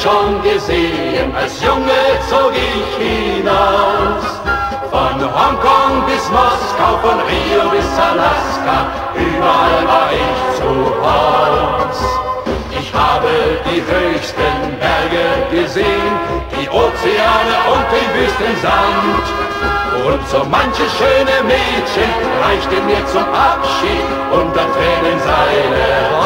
schon gesehen, als Junge zog ich hinaus. Von Hongkong bis Moskau, von Rio bis Alaska, überall war ich zu Haus. Ich habe die höchsten Berge gesehen, die Ozeane und den Wüstensand. Und so manches schöne Mädchen reichte mir zum Abschied unter Tränen seine Hand.